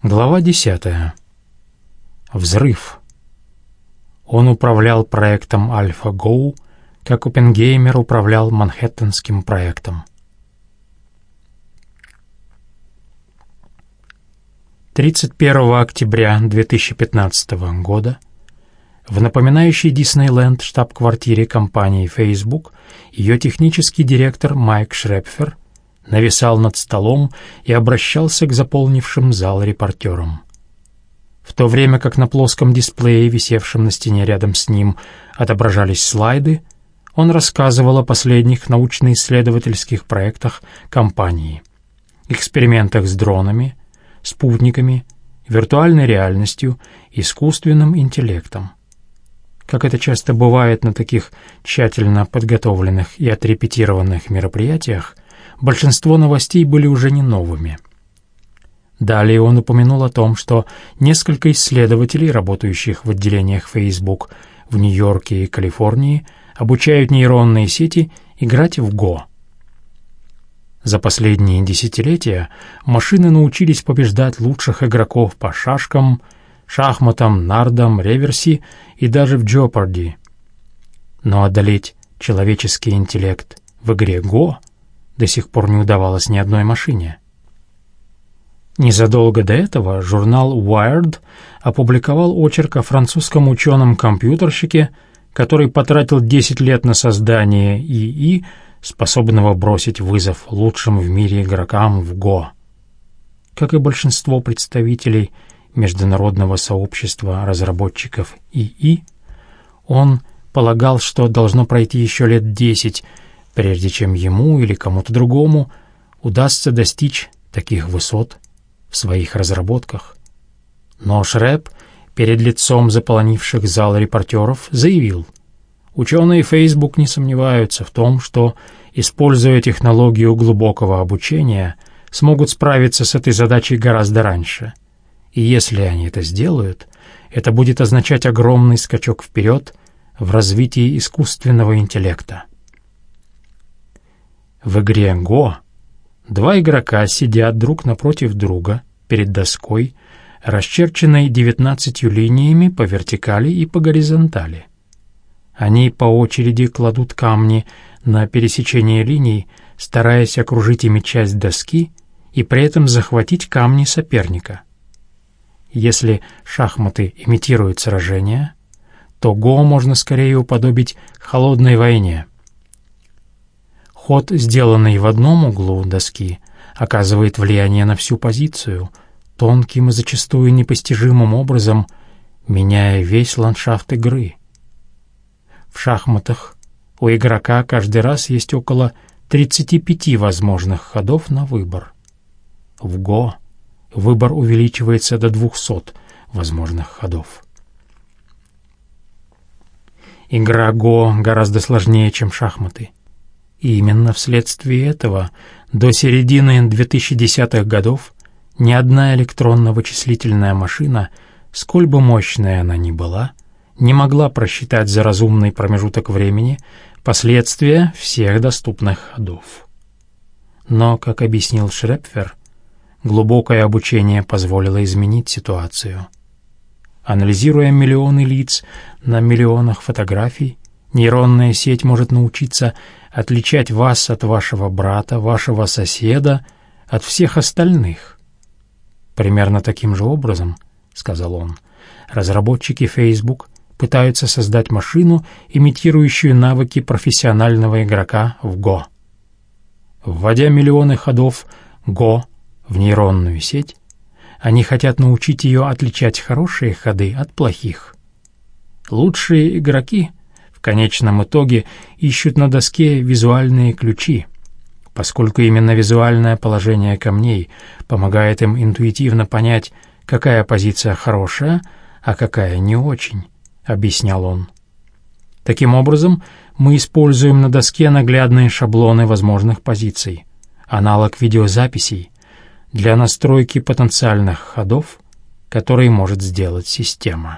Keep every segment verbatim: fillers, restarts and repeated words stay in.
Глава десятая. Взрыв. Он управлял проектом AlphaGo, как Оппенгеймер управлял Манхэттенским проектом. тридцать первого октября две тысячи пятнадцатого года в напоминающей Диснейленд штаб-квартире компании Facebook ее технический директор Майк Шрепфер нависал над столом и обращался к заполнившим зал репортерам. В то время как на плоском дисплее, висевшем на стене рядом с ним, отображались слайды, он рассказывал о последних научно-исследовательских проектах компании, экспериментах с дронами, спутниками, виртуальной реальностью, искусственным интеллектом. Как это часто бывает на таких тщательно подготовленных и отрепетированных мероприятиях, большинство новостей были уже не новыми. Далее он упомянул о том, что несколько исследователей, работающих в отделениях Facebook в Нью-Йорке и Калифорнии, обучают нейронные сети играть в Го. За последние десятилетия машины научились побеждать лучших игроков по шашкам, шахматам, нардам, реверси и даже в Jeopardy. Но одолеть человеческий интеллект в игре Го до сих пор не удавалось ни одной машине. Незадолго до этого журнал Wired опубликовал очерк о французском ученом-компьютерщике, который потратил десять лет на создание ИИ, способного бросить вызов лучшим в мире игрокам в Го. Как и большинство представителей международного сообщества разработчиков ИИ, он полагал, что должно пройти еще лет десять, прежде чем ему или кому-то другому удастся достичь таких высот в своих разработках. Но Шреп перед лицом заполонивших зал репортеров заявил: ученые Facebook не сомневаются в том, что, используя технологию глубокого обучения, смогут справиться с этой задачей гораздо раньше. И если они это сделают, это будет означать огромный скачок вперед в развитии искусственного интеллекта. В игре Го два игрока сидят друг напротив друга перед доской, расчерченной девятнадцатью линиями по вертикали и по горизонтали. Они по очереди кладут камни на пересечение линий, стараясь окружить ими часть доски и при этом захватить камни соперника. Если шахматы имитируют сражения, то Го можно скорее уподобить холодной войне. Ход, сделанный в одном углу доски, оказывает влияние на всю позицию, тонким и зачастую непостижимым образом меняя весь ландшафт игры. В шахматах у игрока каждый раз есть около тридцати пяти возможных ходов на выбор. В Го выбор увеличивается до двухсот возможных ходов. Игра Го гораздо сложнее, чем шахматы. И именно вследствие этого до середины две тысячи десятых годов ни одна электронно-вычислительная машина, сколь бы мощная она ни была, не могла просчитать за разумный промежуток времени последствия всех доступных ходов. Но, как объяснил Шрепфер, глубокое обучение позволило изменить ситуацию. Анализируя миллионы лиц на миллионах фотографий, нейронная сеть может научиться отличать вас от вашего брата, вашего соседа, от всех остальных. Примерно таким же образом, сказал он, разработчики Facebook пытаются создать машину, имитирующую навыки профессионального игрока в Го. Вводя миллионы ходов Го в нейронную сеть, они хотят научить ее отличать хорошие ходы от плохих. Лучшие игроки в конечном итоге ищут на доске визуальные ключи, поскольку именно визуальное положение камней помогает им интуитивно понять, какая позиция хорошая, а какая не очень, объяснял он. Таким образом, мы используем на доске наглядные шаблоны возможных позиций, аналог видеозаписей, для настройки потенциальных ходов, которые может сделать система.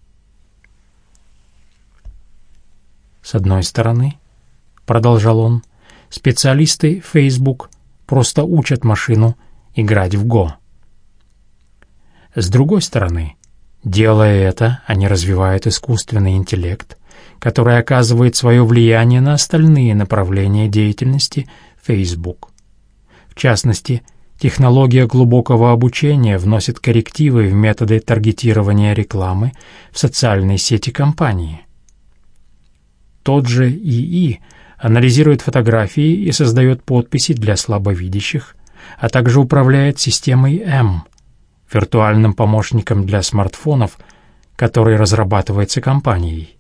С одной стороны, продолжал он, специалисты Facebook просто учат машину играть в Го. С другой стороны, делая это, они развивают искусственный интеллект, который оказывает свое влияние на остальные направления деятельности Facebook. В частности, технология глубокого обучения вносит коррективы в методы таргетирования рекламы в социальные сети компании. Тот же ИИ анализирует фотографии и создает подписи для слабовидящих, а также управляет системой эм, виртуальным помощником для смартфонов, который разрабатывается компанией.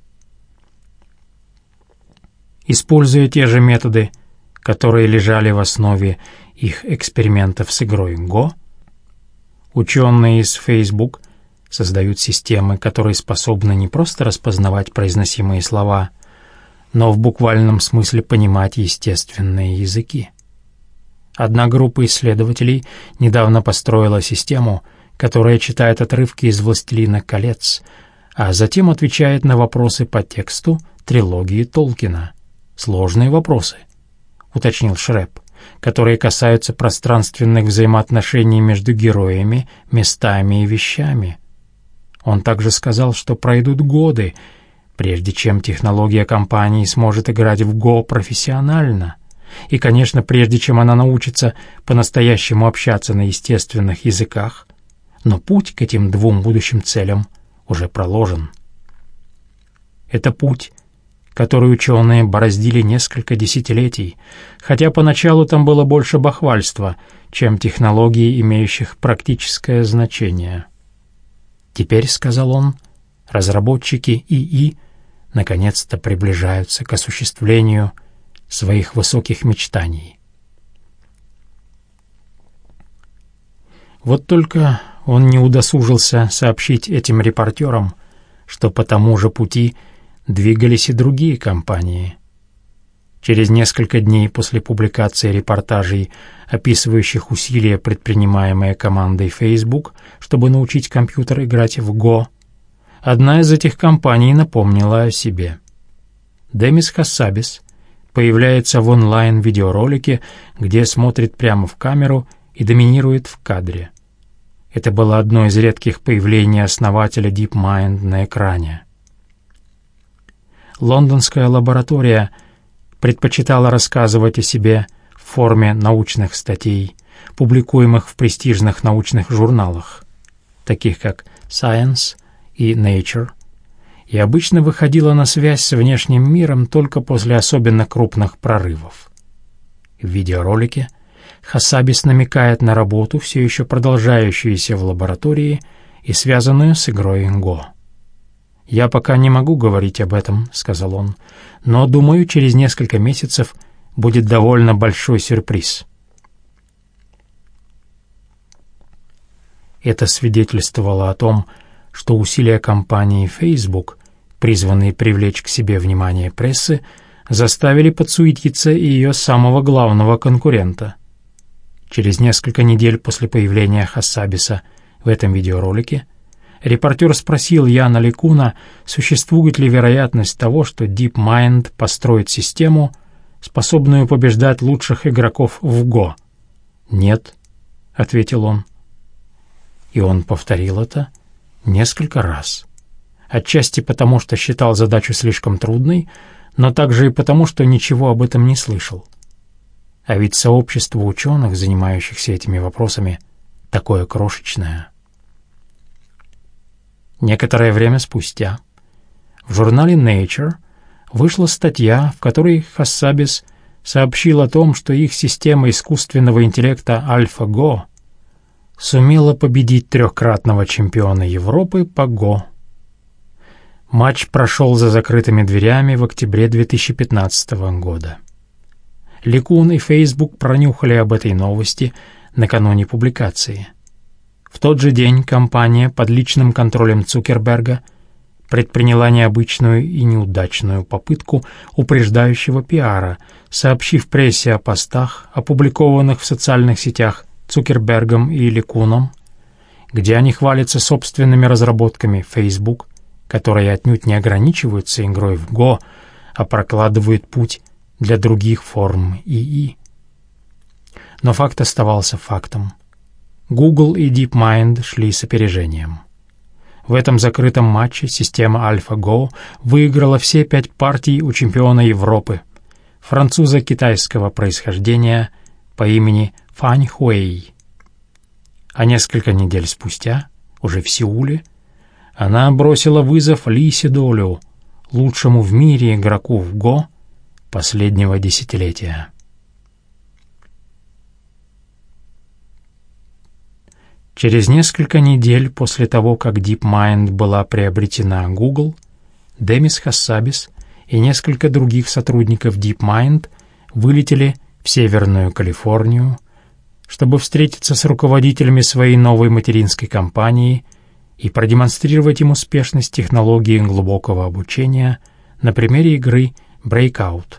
Используя те же методы, которые лежали в основе их экспериментов с игрой Go, ученые из Facebook создают системы, которые способны не просто распознавать произносимые слова, но в буквальном смысле понимать естественные языки. Одна группа исследователей недавно построила систему, которая читает отрывки из «Властелина колец», а затем отвечает на вопросы по тексту трилогии Толкина. «Сложные вопросы», — уточнил Шреп, которые касаются пространственных взаимоотношений между героями, местами и вещами. Он также сказал, что пройдут годы, прежде чем технология компании сможет играть в Го профессионально, и, конечно, прежде чем она научится по-настоящему общаться на естественных языках, но путь к этим двум будущим целям уже проложен. Это путь, который ученые бороздили несколько десятилетий, хотя поначалу там было больше бахвальства, чем технологий, имеющих практическое значение. «Теперь, — сказал он, — разработчики ИИ наконец-то приближаются к осуществлению своих высоких мечтаний». Вот только он не удосужился сообщить этим репортерам, что по тому же пути двигались и другие компании. Через несколько дней после публикации репортажей, описывающих усилия, предпринимаемые командой Facebook, чтобы научить компьютер играть в Go, одна из этих компаний напомнила о себе. Демис Хассабис появляется в онлайн-видеоролике, где смотрит прямо в камеру и доминирует в кадре. Это было одно из редких появлений основателя DeepMind на экране. Лондонская лаборатория предпочитала рассказывать о себе в форме научных статей, публикуемых в престижных научных журналах, таких как Science и Nature, и обычно выходила на связь с внешним миром только после особенно крупных прорывов. В видеоролике Хассабис намекает на работу, все еще продолжающуюся в лаборатории и связанную с игрой Go. «Я пока не могу говорить об этом», — сказал он, «но, думаю, через несколько месяцев будет довольно большой сюрприз». Это свидетельствовало о том, что усилия компании Facebook, призванные привлечь к себе внимание прессы, заставили подсуетиться и ее самого главного конкурента. Через несколько недель после появления Хассабиса в этом видеоролике репортер спросил Яна Лекуна, существует ли вероятность того, что DeepMind построит систему, способную побеждать лучших игроков в Go. «Нет», — ответил он. И он повторил это несколько раз. Отчасти потому, что считал задачу слишком трудной, но также и потому, что ничего об этом не слышал. А ведь сообщество ученых, занимающихся этими вопросами, такое крошечное. Некоторое время спустя в журнале Nature вышла статья, в которой Хассабис сообщил о том, что их система искусственного интеллекта AlphaGo сумела победить трехкратного чемпиона Европы по Go. Матч прошел за закрытыми дверями в октябре две тысячи пятнадцатого года. Лекун и Facebook пронюхали об этой новости накануне публикации. В тот же день компания под личным контролем Цукерберга предприняла необычную и неудачную попытку упреждающего пиара, сообщив прессе о постах, опубликованных в социальных сетях Цукербергом и Лекуном, где они хвалятся собственными разработками Facebook, которые отнюдь не ограничиваются игрой в Go, а прокладывают путь для других форм ИИ. Но факт оставался фактом. Google и DeepMind шли с опережением. В этом закрытом матче система AlphaGo выиграла все пять партий у чемпиона Европы, француза китайского происхождения по имени Фань Хуэй. А несколько недель спустя, уже в Сеуле, она бросила вызов Ли Седолю, лучшему в мире игроку в Го последнего десятилетия. Через несколько недель после того, как DeepMind была приобретена Google, Демис Хассабис и несколько других сотрудников DeepMind вылетели в Северную Калифорнию, чтобы встретиться с руководителями своей новой материнской компании и продемонстрировать им успешность технологии глубокого обучения на примере игры Breakout.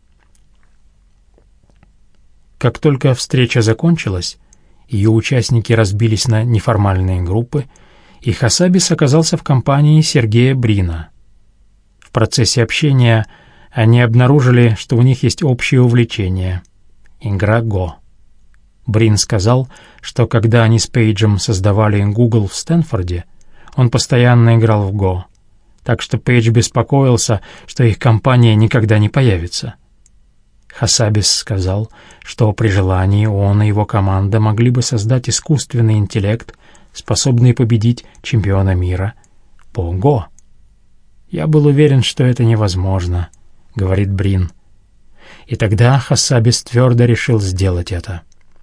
Как только встреча закончилась, ее участники разбились на неформальные группы, и Хассабис оказался в компании Сергея Брина. В процессе общения они обнаружили, что у них есть общее увлечение — игра Го. Брин сказал, что когда они с Пейджем создавали Google в Стэнфорде, он постоянно играл в Го, так что Пейдж беспокоился, что их компания никогда не появится. Хассабис сказал, что при желании он и его команда могли бы создать искусственный интеллект, способный победить чемпиона мира по Го. «Я был уверен, что это невозможно», — говорит Брин. И тогда Хассабис твердо решил сделать это.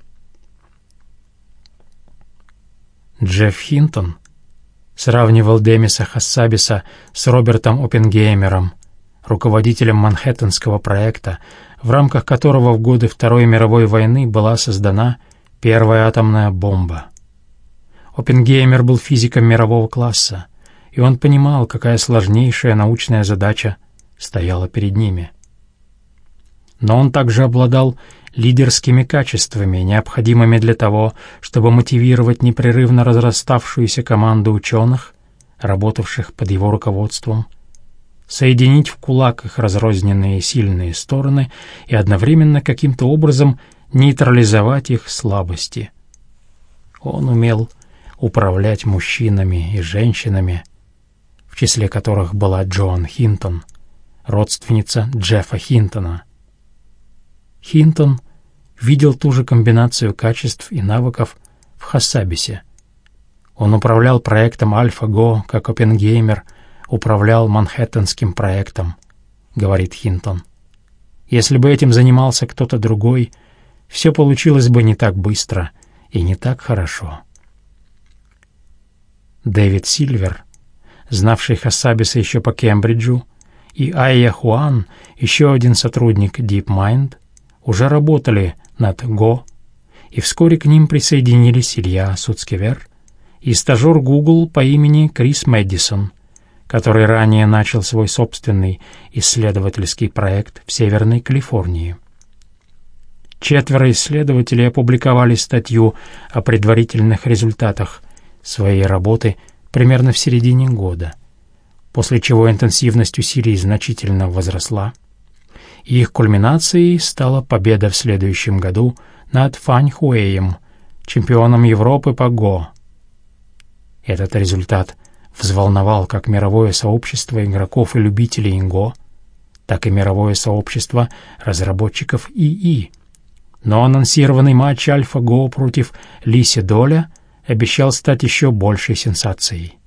Джефф Хинтон сравнивал Демиса Хассабиса с Робертом Оппенгеймером, руководителем Манхэттенского проекта, в рамках которого в годы Второй мировой войны была создана первая атомная бомба. Оппенгеймер был физиком мирового класса, и он понимал, какая сложнейшая научная задача стояла перед ними. Но он также обладал лидерскими качествами, необходимыми для того, чтобы мотивировать непрерывно разраставшуюся команду ученых, работавших под его руководством, соединить в кулак их разрозненные сильные стороны и одновременно каким-то образом нейтрализовать их слабости. Он умел управлять мужчинами и женщинами, в числе которых была Джоан Хинтон, родственница Джеффа Хинтона. Хинтон видел ту же комбинацию качеств и навыков в Хассабисе. Он управлял проектом AlphaGo, как Оппенгеймер управлял Манхэттенским проектом, говорит Хинтон. Если бы этим занимался кто-то другой, все получилось бы не так быстро и не так хорошо. Дэвид Сильвер, знавший Хассабиса еще по Кембриджу, и Айя Хуан, еще один сотрудник DeepMind, уже работали над Го, и вскоре к ним присоединились Илья Суцкевер и стажер Google по имени Крис Мэдисон, который ранее начал свой собственный исследовательский проект в Северной Калифорнии. Четверо исследователей опубликовали статью о предварительных результатах своей работы примерно в середине года, после чего интенсивность усилий значительно возросла, и их кульминацией стала победа в следующем году над Фань Хуэем, чемпионом Европы по Го. Этот результат взволновал как мировое сообщество игроков и любителей Го, так и мировое сообщество разработчиков ИИ. Но анонсированный матч AlphaGo против Ли Седоля обещал стать еще большей сенсацией.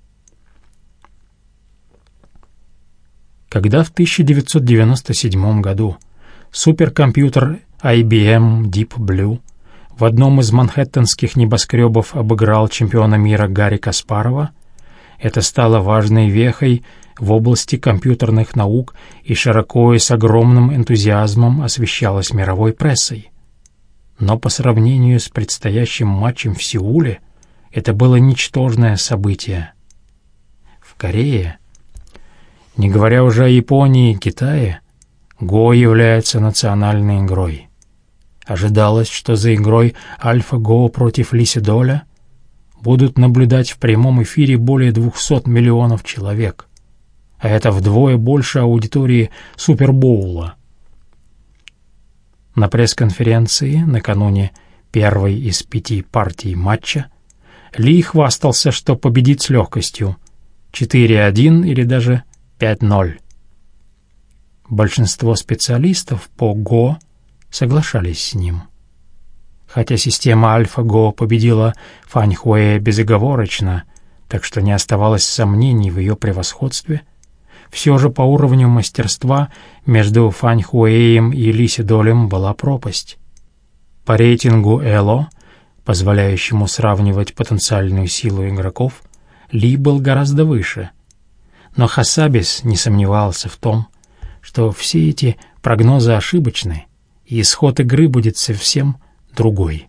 Когда в тысяча девятьсот девяносто седьмом году суперкомпьютер ай би эм Deep Blue в одном из манхэттенских небоскребов обыграл чемпиона мира Гарри Каспарова, это стало важной вехой в области компьютерных наук и широко и с огромным энтузиазмом освещалось мировой прессой. Но по сравнению с предстоящим матчем в Сеуле это было ничтожное событие. В Корее, не говоря уже о Японии и Китае, Го является национальной игрой. Ожидалось, что за игрой AlphaGo против Ли Седоля будут наблюдать в прямом эфире более двухсот миллионов человек, а это вдвое больше аудитории Супербоула. На пресс-конференции накануне первой из пяти партий матча, Ли хвастался, что победит с легкостью четыре один или даже пять ноль. Большинство специалистов по Го соглашались с ним. Хотя система AlphaGo победила Фаньхуэя безоговорочно, так что не оставалось сомнений в ее превосходстве, все же по уровню мастерства между Фаньхуэем и Ли Седолем была пропасть. По рейтингу Эло, позволяющему сравнивать потенциальную силу игроков, Ли был гораздо выше. Но Хасабис не сомневался в том, что все эти прогнозы ошибочны, и исход игры будет совсем другой.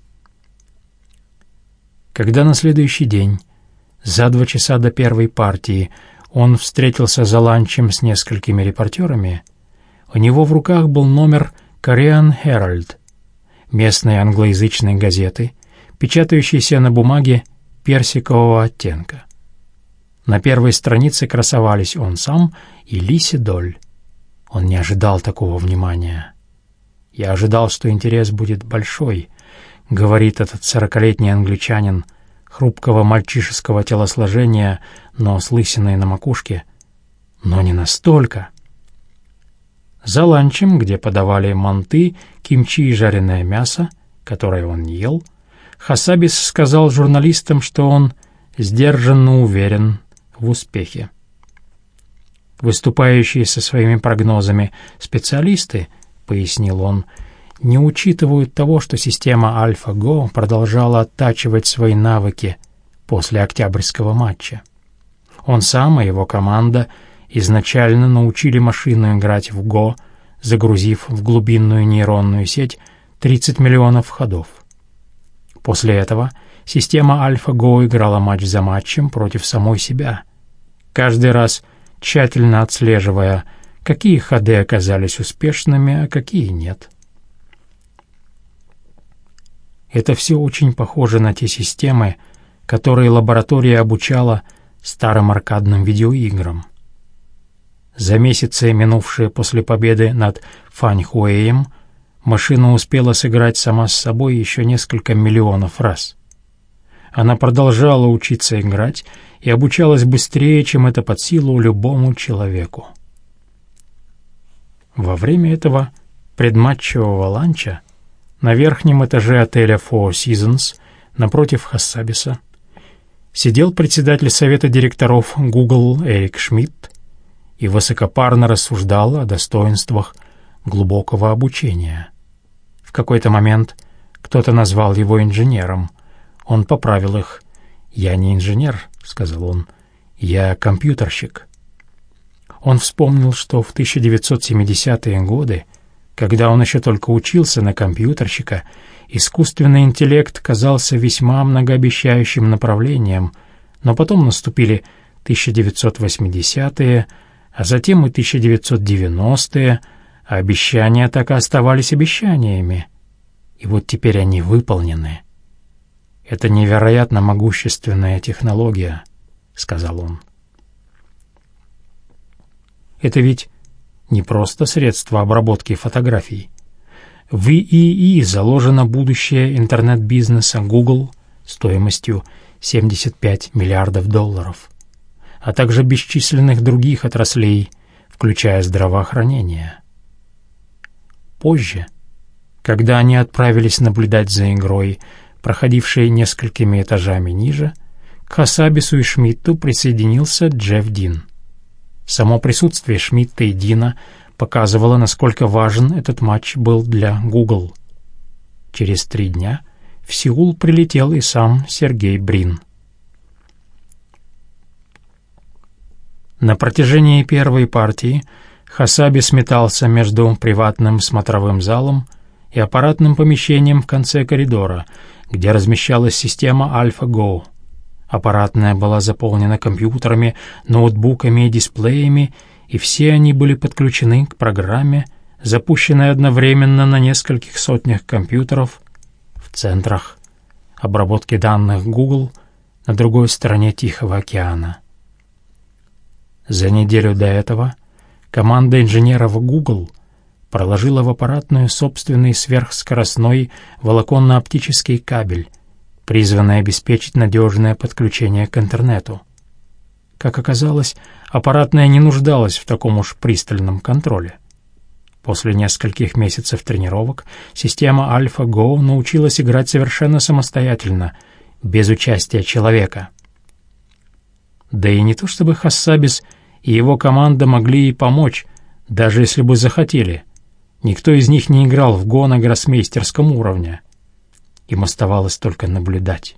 Когда на следующий день, за два часа до первой партии, он встретился за ланчем с несколькими репортерами, у него в руках был номер Korean Herald, местной англоязычной газеты, печатающейся на бумаге персикового оттенка. На первой странице красовались он сам и Ли Седоль. Он не ожидал такого внимания. «Я ожидал, что интерес будет большой», — говорит этот сорокалетний англичанин, хрупкого мальчишеского телосложения, но с лысиной на макушке. Но не настолько. За ланчем, где подавали манты, кимчи и жареное мясо, которое он не ел, Хасабис сказал журналистам, что он сдержанно уверен в успехе. Выступающие со своими прогнозами специалисты, пояснил он, не учитывают того, что система AlphaGo продолжала оттачивать свои навыки после октябрьского матча. Он сам и его команда изначально научили машину играть в Го, загрузив в глубинную нейронную сеть тридцать миллионов ходов. После этого система AlphaGo играла матч за матчем против самой себя, каждый раз тщательно отслеживая, какие ходы оказались успешными, а какие нет. Это все очень похоже на те системы, которые лаборатория обучала старым аркадным видеоиграм. За месяцы, минувшие после победы над Фаньхуэем, машина успела сыграть сама с собой еще несколько миллионов раз. Она продолжала учиться играть и обучалась быстрее, чем это под силу любому человеку. Во время этого предматчевого ланча на верхнем этаже отеля Four Seasons напротив Хасабиса сидел председатель совета директоров Google Эрик Шмидт и высокопарно рассуждал о достоинствах глубокого обучения. В какой-то момент кто-то назвал его инженером. Он поправил их. «Я не инженер», — сказал он, — «я компьютерщик». Он вспомнил, что в тысяча девятьсот семидесятые годы, когда он еще только учился на компьютерщика, искусственный интеллект казался весьма многообещающим направлением, но потом наступили тысяча девятьсот восьмидесятые, а затем и тысяча девятьсот девяностые, а обещания так и оставались обещаниями. И вот теперь они выполнены. «Это невероятно могущественная технология», — сказал он. Это ведь не просто средство обработки фотографий. В ИИ заложено будущее интернет-бизнеса Google стоимостью семьдесят пять миллиардов долларов, а также бесчисленных других отраслей, включая здравоохранение. Позже, когда они отправились наблюдать за игрой, проходившей несколькими этажами ниже, к Хасабису и Шмидту присоединился Джефф Дин. Само присутствие Шмидта и Дина показывало, насколько важен этот матч был для Google. Через три дня в Сеул прилетел и сам Сергей Брин. На протяжении первой партии Хасабис метался между приватным смотровым залом и аппаратным помещением в конце коридора, где размещалась система AlphaGo. Аппаратная была заполнена компьютерами, ноутбуками и дисплеями, и все они были подключены к программе, запущенной одновременно на нескольких сотнях компьютеров в центрах обработки данных Google на другой стороне Тихого океана. За неделю до этого команда инженеров Google проложила в аппаратную собственный сверхскоростной волоконно-оптический кабель, призванный обеспечить надежное подключение к интернету. Как оказалось, аппаратная не нуждалась в таком уж пристальном контроле. После нескольких месяцев тренировок система AlphaGo научилась играть совершенно самостоятельно, без участия человека. Да и не то чтобы Хассабис и его команда могли ей помочь, даже если бы захотели. Никто из них не играл в Го на гроссмейстерском уровне. Им оставалось только наблюдать.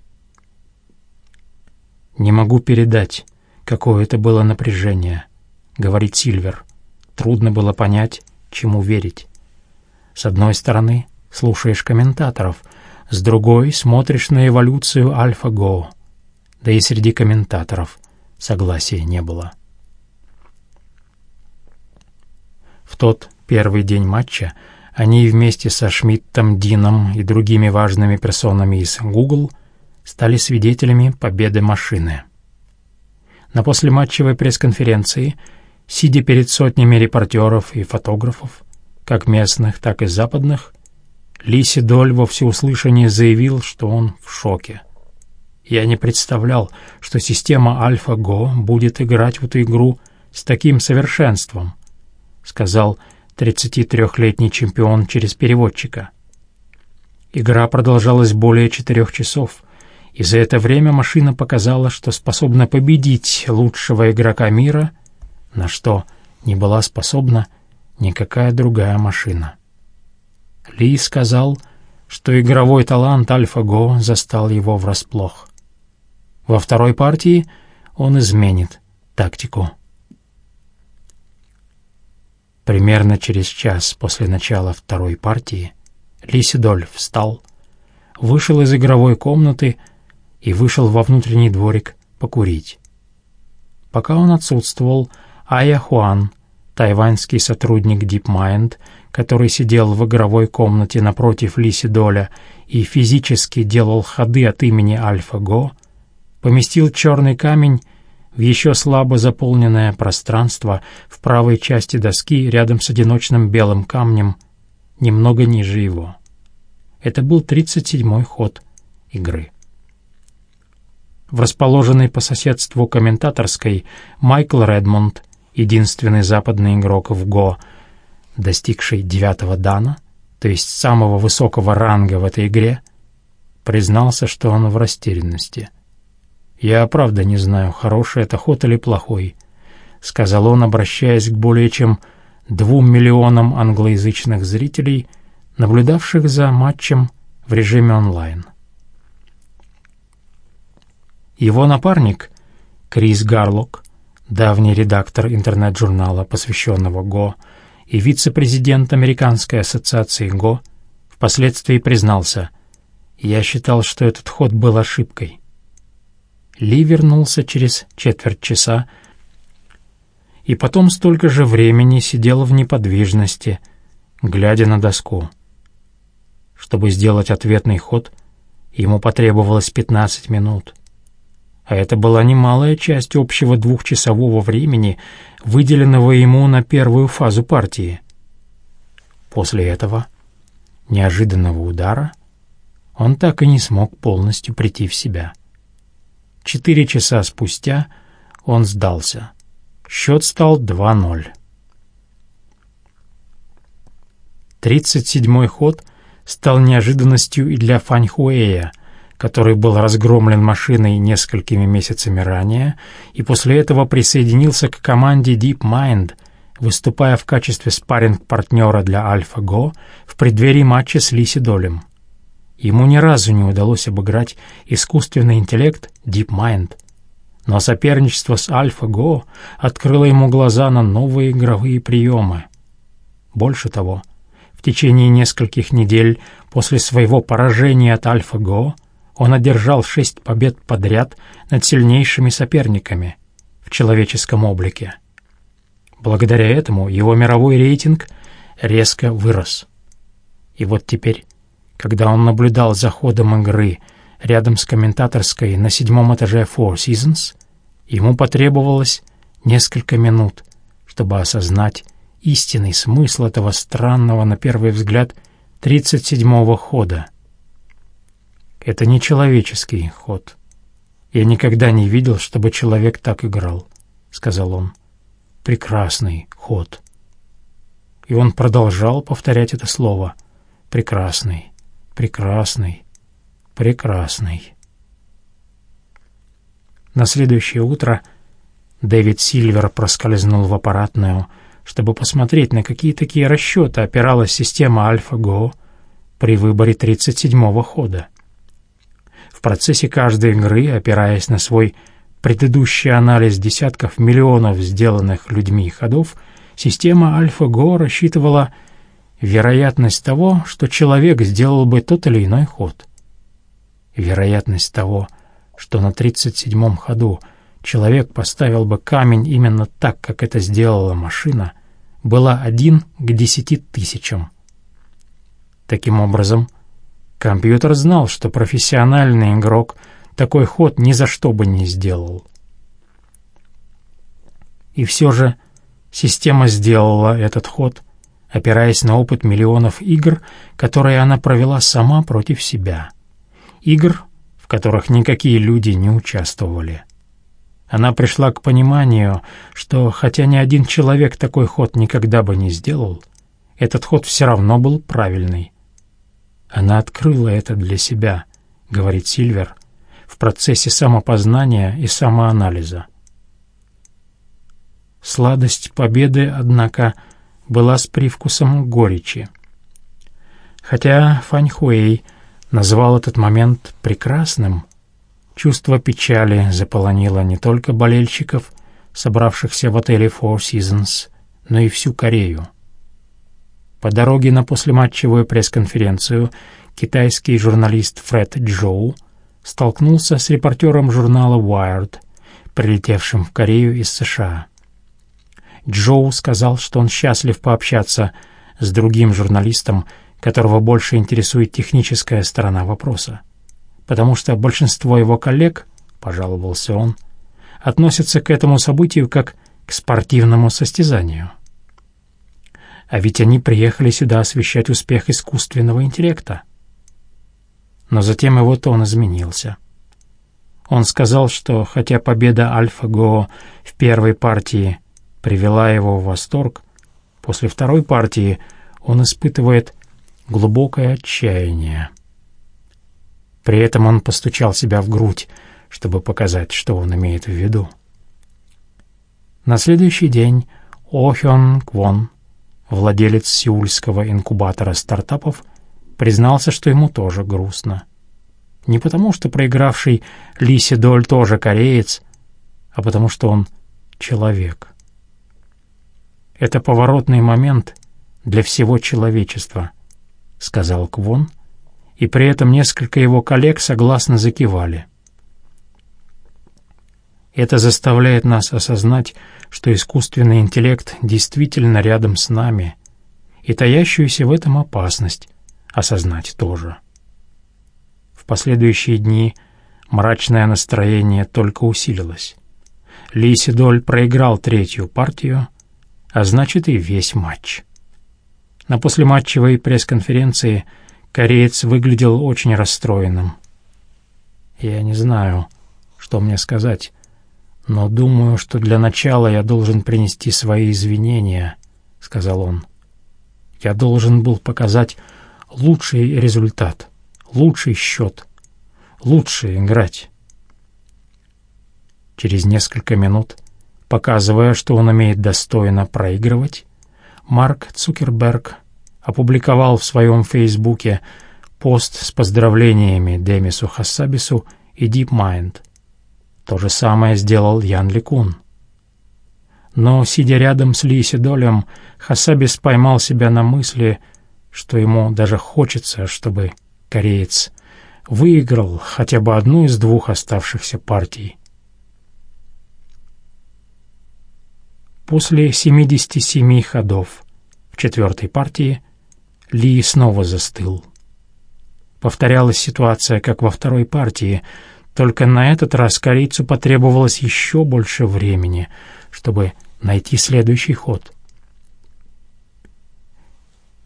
«Не могу передать, какое это было напряжение», — говорит Сильвер. «Трудно было понять, чему верить. С одной стороны, слушаешь комментаторов, с другой смотришь на эволюцию AlphaGo. Да и среди комментаторов согласия не было». В тот первый день матча они вместе со Шмидтом, Дином и другими важными персонами из Google стали свидетелями победы машины. На послематчевой пресс-конференции, сидя перед сотнями репортеров и фотографов, как местных, так и западных, Ли Седоль во всеуслышание заявил, что он в шоке. «Я не представлял, что система AlphaGo будет играть в эту игру с таким совершенством», — сказал тридцатитрёхлетний чемпион через переводчика. Игра продолжалась более четырех часов, и за это время машина показала, что способна победить лучшего игрока мира, на что не была способна никакая другая машина. Ли сказал, что игровой талант AlphaGo застал его врасплох. Во второй партии он изменит тактику. Примерно через час после начала второй партии Ли Седоль встал, вышел из игровой комнаты и вышел во внутренний дворик покурить. Пока он отсутствовал, Ая Хуан, тайваньский сотрудник DeepMind, который сидел в игровой комнате напротив Ли Седоля и физически делал ходы от имени AlphaGo, поместил черный камень в еще слабо заполненное пространство в правой части доски рядом с одиночным белым камнем, немного ниже его. Это был тридцать седьмой ход игры. В расположенной по соседству комментаторской Майкл Редмонд, единственный западный игрок в Го, достигший девятого дана, то есть самого высокого ранга в этой игре, признался, что он в растерянности. «Я правда не знаю, хороший это ход или плохой», — сказал он, обращаясь к более чем двум миллионам англоязычных зрителей, наблюдавших за матчем в режиме онлайн. Его напарник, Крис Гарлок, давний редактор интернет-журнала, посвященного Го, и вице-президент Американской ассоциации Го, впоследствии признался: «Я считал, что этот ход был ошибкой». Ли вернулся через четверть часа и потом столько же времени сидел в неподвижности, глядя на доску. Чтобы сделать ответный ход, ему потребовалось пятнадцать минут. А это была немалая часть общего двухчасового времени, выделенного ему на первую фазу партии. После этого неожиданного удара он так и не смог полностью прийти в себя. Четыре часа спустя он сдался. Счет стал два ноль. Тридцать седьмой ход стал неожиданностью и для Фань Хуэя, который был разгромлен машиной несколькими месяцами ранее и после этого присоединился к команде DeepMind, выступая в качестве спарринг-партнера для AlphaGo в преддверии матча с Ли Седолем. Ему ни разу не удалось обыграть искусственный интеллект DeepMind, но соперничество с AlphaGo открыло ему глаза на новые игровые приемы. Больше того, в течение нескольких недель после своего поражения от AlphaGo он одержал шесть побед подряд над сильнейшими соперниками в человеческом облике. Благодаря этому его мировой рейтинг резко вырос. И вот теперь, когда он наблюдал за ходом игры рядом с комментаторской на седьмом этаже Four Seasons, ему потребовалось несколько минут, чтобы осознать истинный смысл этого странного, на первый взгляд, тридцать седьмого хода. Это не человеческий ход. Я никогда не видел, чтобы человек так играл, — сказал он. Прекрасный ход. И он продолжал повторять это слово. Прекрасный, прекрасный, прекрасный. На следующее утро Дэвид Сильвер проскользнул в аппаратную, чтобы посмотреть, на какие такие расчеты опиралась система AlphaGo при выборе тридцать седьмого хода. В процессе каждой игры, опираясь на свой предыдущий анализ десятков миллионов сделанных людьми ходов, система AlphaGo рассчитывала вероятность того, что человек сделал бы тот или иной ход. Вероятность того, что на тридцать седьмом ходу человек поставил бы камень именно так, как это сделала машина, была один к десяти тысячам. Таким образом, компьютер знал, что профессиональный игрок такой ход ни за что бы не сделал. И все же система сделала этот ход, опираясь на опыт миллионов игр, которые она провела сама против себя. Игр, в которых никакие люди не участвовали. Она пришла к пониманию, что хотя ни один человек такой ход никогда бы не сделал, этот ход все равно был правильный. Она открыла это для себя, говорит Сильвер, в процессе самопознания и самоанализа. Сладость победы, однако, была с привкусом горечи. Хотя Фань Хуэй назвал этот момент прекрасным, чувство печали заполонило не только болельщиков, собравшихся в отеле Four Seasons, но и всю Корею. По дороге на послематчевую пресс-конференцию китайский журналист Фред Джоу столкнулся с репортером журнала Wired, прилетевшим в Корею из США. Джоу сказал, что он счастлив пообщаться с другим журналистом, которого больше интересует техническая сторона вопроса, потому что большинство его коллег, пожаловался он, относятся к этому событию как к спортивному состязанию. А ведь они приехали сюда освещать успех искусственного интеллекта. Но затем его тон изменился. Он сказал, что хотя победа AlphaGo в первой партии привела его в восторг, после второй партии он испытывает глубокое отчаяние. При этом он постучал себя в грудь, чтобы показать, что он имеет в виду. На следующий день О Хён Квон, владелец сеульского инкубатора стартапов, признался, что ему тоже грустно. Не потому, что проигравший Ли Седоль тоже кореец, а потому, что он человек. «Это поворотный момент для всего человечества», — сказал Квон, и при этом несколько его коллег согласно закивали. Это заставляет нас осознать, что искусственный интеллект действительно рядом с нами, и таящуюся в этом опасность осознать тоже. В последующие дни мрачное настроение только усилилось. Ли Седоль проиграл третью партию, а значит и весь матч. На послематчевой пресс-конференции кореец выглядел очень расстроенным. «Я не знаю, что мне сказать, но думаю, что для начала я должен принести свои извинения», — сказал он. «Я должен был показать лучший результат, лучший счет, лучше играть». Через несколько минут, показывая, что он умеет достойно проигрывать, Марк Цукерберг опубликовал в своем фейсбуке пост с поздравлениями Демису Хассабису и DeepMind. То же самое сделал Ян Ли Кун. Но, сидя рядом с Ли Седолем, Хассабис поймал себя на мысли, что ему даже хочется, чтобы кореец выиграл хотя бы одну из двух оставшихся партий. После семидесяти семи ходов в четвертой партии Ли снова застыл. Повторялась ситуация, как во второй партии, только на этот раз корейцу потребовалось еще больше времени, чтобы найти следующий ход.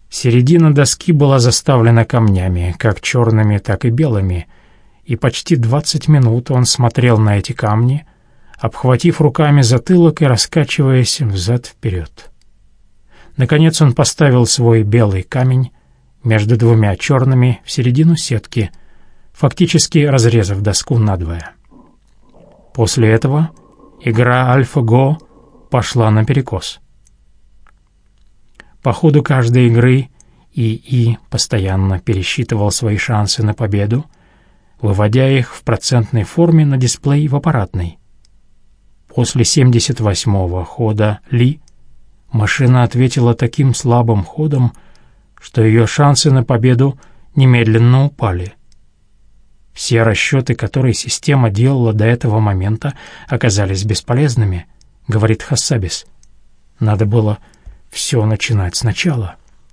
Середина доски была заставлена камнями, как черными, так и белыми, и почти двадцать минут он смотрел на эти камни, обхватив руками затылок и раскачиваясь взад-вперед. Наконец он поставил свой белый камень между двумя черными в середину сетки, фактически разрезав доску надвое. После этого игра AlphaGo пошла наперекос. По ходу каждой игры ИИ постоянно пересчитывал свои шансы на победу, выводя их в процентной форме на дисплей в аппаратной. После семьдесят восьмого хода Ли машина ответила таким слабым ходом, что ее шансы на победу немедленно упали. Все расчеты, которые система делала до этого момента, оказались бесполезными, говорит Хассабис. Надо было все начинать сначала.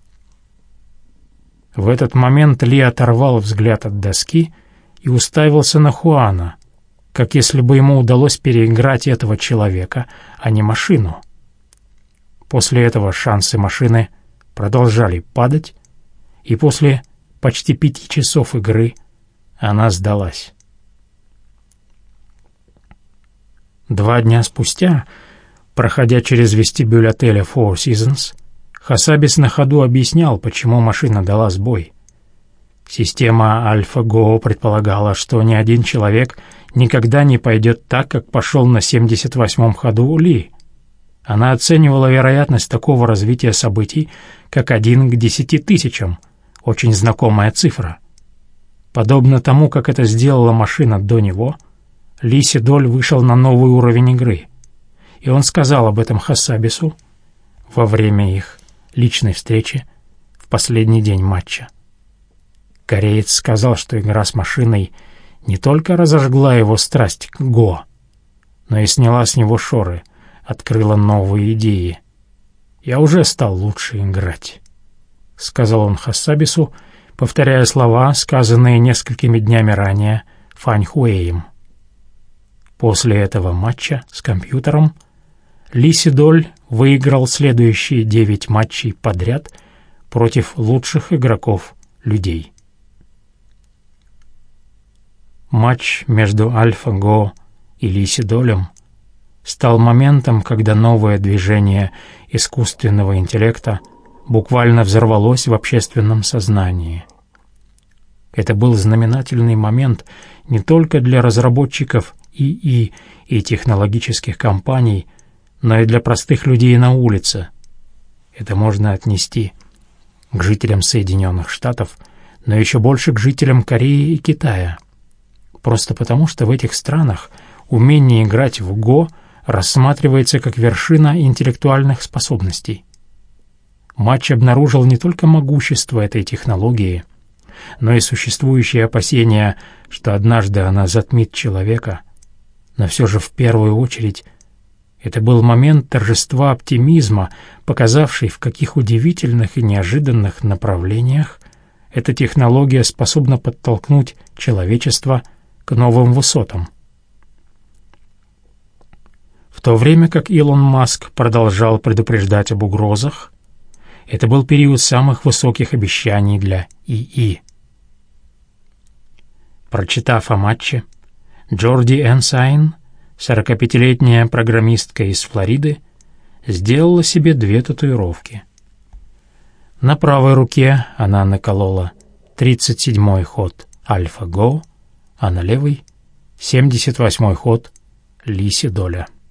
В этот момент Ли оторвал взгляд от доски и уставился на Хуана, как если бы ему удалось переиграть этого человека, а не машину. После этого шансы машины продолжали падать, и после почти пяти часов игры она сдалась. Два дня спустя, проходя через вестибюль отеля Four Seasons, Хассабис на ходу объяснял, почему машина дала сбой. Система AlphaGo предполагала, что ни один человек никогда не пойдет так, как пошел на семьдесят восьмом ходу Ли. Она оценивала вероятность такого развития событий, как один к десяти тысячам, очень знакомая цифра. Подобно тому, как это сделала машина до него, Ли Седоль вышел на новый уровень игры, и он сказал об этом Хассабису во время их личной встречи в последний день матча. Кореец сказал, что игра с машиной не только разожгла его страсть к Го, но и сняла с него шоры, открыла новые идеи. «Я уже стал лучше играть», — сказал он Хассабису, повторяя слова, сказанные несколькими днями ранее Фань Хуэем. После этого матча с компьютером Ли Седоль выиграл следующие девять матчей подряд против лучших игроков людей. Матч между AlphaGo и Ли Седолем стал моментом, когда новое движение искусственного интеллекта буквально взорвалось в общественном сознании. Это был знаменательный момент не только для разработчиков ИИ и технологических компаний, но и для простых людей на улице. Это можно отнести к жителям Соединенных Штатов, но еще больше к жителям Кореи и Китая. Просто потому, что в этих странах умение играть в Го рассматривается как вершина интеллектуальных способностей. Матч обнаружил не только могущество этой технологии, но и существующие опасения, что однажды она затмит человека. Но все же в первую очередь это был момент торжества оптимизма, показавший, в каких удивительных и неожиданных направлениях эта технология способна подтолкнуть человечество к новым высотам. В то время как Илон Маск продолжал предупреждать об угрозах, это был период самых высоких обещаний для ИИ. Прочитав о матче, Джорди Энсайн, сорокапятилетняя программистка из Флориды, сделала себе две татуировки. На правой руке она наколола тридцать седьмой ход AlphaGo, а на левой — семьдесят восьмой ход Ли Седоля.